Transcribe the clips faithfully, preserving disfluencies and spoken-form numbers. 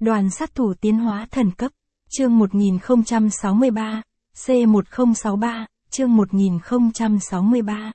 Đoàn sát thủ tiến hóa thần cấp, chương một nghìn không trăm sáu mươi ba, C một không sáu ba, chương một nghìn không trăm sáu mươi ba.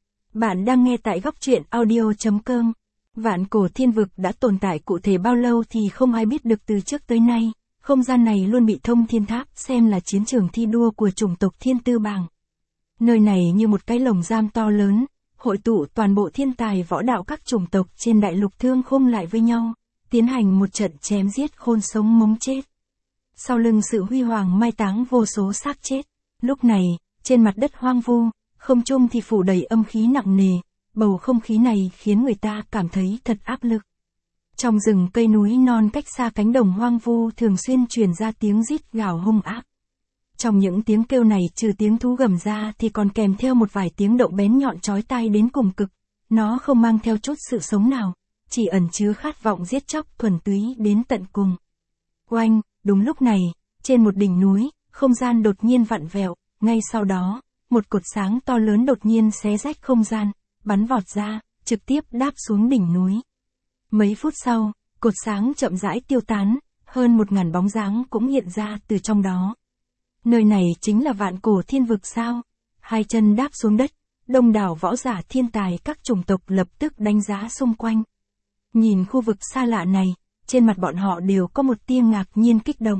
Bạn đang nghe tại góc truyện audio chấm com. Vạn cổ thiên vực đã tồn tại cụ thể bao lâu thì không ai biết được từ trước tới nay, không gian này luôn bị thông thiên tháp xem là chiến trường thi đua của chủng tộc Thiên Tư Bảng. Nơi này như một cái lồng giam to lớn, hội tụ toàn bộ thiên tài võ đạo các chủng tộc trên đại lục Thương Khung lại với nhau, tiến hành một trận chém giết khôn sống mống chết. Sau lưng sự huy hoàng mai táng vô số xác chết, lúc này, trên mặt đất hoang vu, không trung thì phủ đầy âm khí nặng nề, bầu không khí này khiến người ta cảm thấy thật áp lực. Trong rừng cây núi non cách xa cánh đồng hoang vu thường xuyên truyền ra tiếng rít gào hung ác. Trong những tiếng kêu này trừ tiếng thú gầm ra thì còn kèm theo một vài tiếng động bén nhọn chói tai đến cùng cực, nó không mang theo chút sự sống nào, chỉ ẩn chứa khát vọng giết chóc thuần túy đến tận cùng. Oanh, đúng lúc này, trên một đỉnh núi, không gian đột nhiên vặn vẹo, ngay sau đó, một cột sáng to lớn đột nhiên xé rách không gian, bắn vọt ra, trực tiếp đáp xuống đỉnh núi. Mấy phút sau, cột sáng chậm rãi tiêu tán, hơn một ngàn bóng dáng cũng hiện ra từ trong đó. Nơi này chính là vạn cổ thiên vực sao? Hai chân đáp xuống đất, đông đảo võ giả thiên tài các chủng tộc lập tức đánh giá xung quanh. Nhìn khu vực xa lạ này, trên mặt bọn họ đều có một tia ngạc nhiên kích động.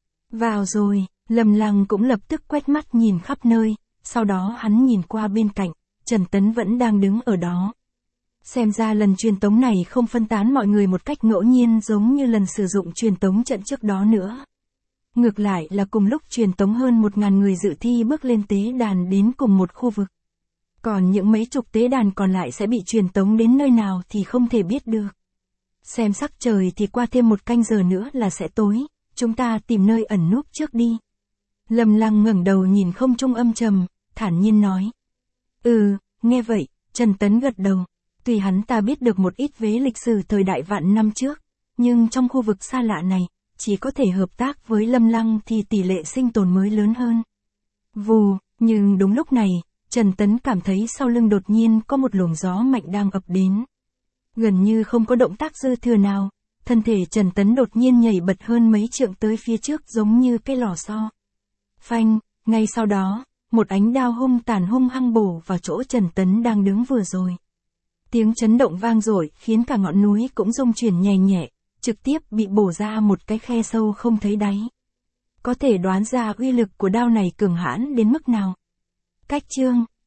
Vào rồi, Lâm Lăng cũng lập tức quét mắt nhìn khắp nơi, sau đó hắn nhìn qua bên cạnh, Trần Tấn vẫn đang đứng ở đó. Xem ra lần truyền tống này không phân tán mọi người một cách ngẫu nhiên giống như lần sử dụng truyền tống trận trước đó nữa. Ngược lại là cùng lúc truyền tống hơn một ngàn người dự thi bước lên tế đàn đến cùng một khu vực. Còn những mấy chục tế đàn còn lại sẽ bị truyền tống đến nơi nào thì không thể biết được. Xem sắc trời thì qua thêm một canh giờ nữa là sẽ tối, chúng ta tìm nơi ẩn núp trước đi. Lâm Lăng ngẩng đầu nhìn không trung âm trầm, thản nhiên nói. Ừ, nghe vậy, Trần Tấn gật đầu. Tuy hắn ta biết được một ít về lịch sử thời đại vạn năm trước, nhưng trong khu vực xa lạ này, chỉ có thể hợp tác với Lâm Lăng thì tỷ lệ sinh tồn mới lớn hơn. Vù, nhưng đúng lúc này, Trần Tấn cảm thấy sau lưng đột nhiên có một luồng gió mạnh đang ập đến. Gần như không có động tác dư thừa nào, thân thể Trần Tấn đột nhiên nhảy bật hơn mấy trượng tới phía trước giống như cái lò xo. Phanh, ngay sau đó, một ánh đao hung tàn hung hăng bổ vào chỗ Trần Tấn đang đứng vừa rồi. Tiếng chấn động vang dội khiến cả ngọn núi cũng rung chuyển nhẹ nhẹ, trực tiếp bị bổ ra một cái khe sâu không thấy đáy. Có thể đoán ra uy lực của đao này cường hãn đến mức nào. Cách chương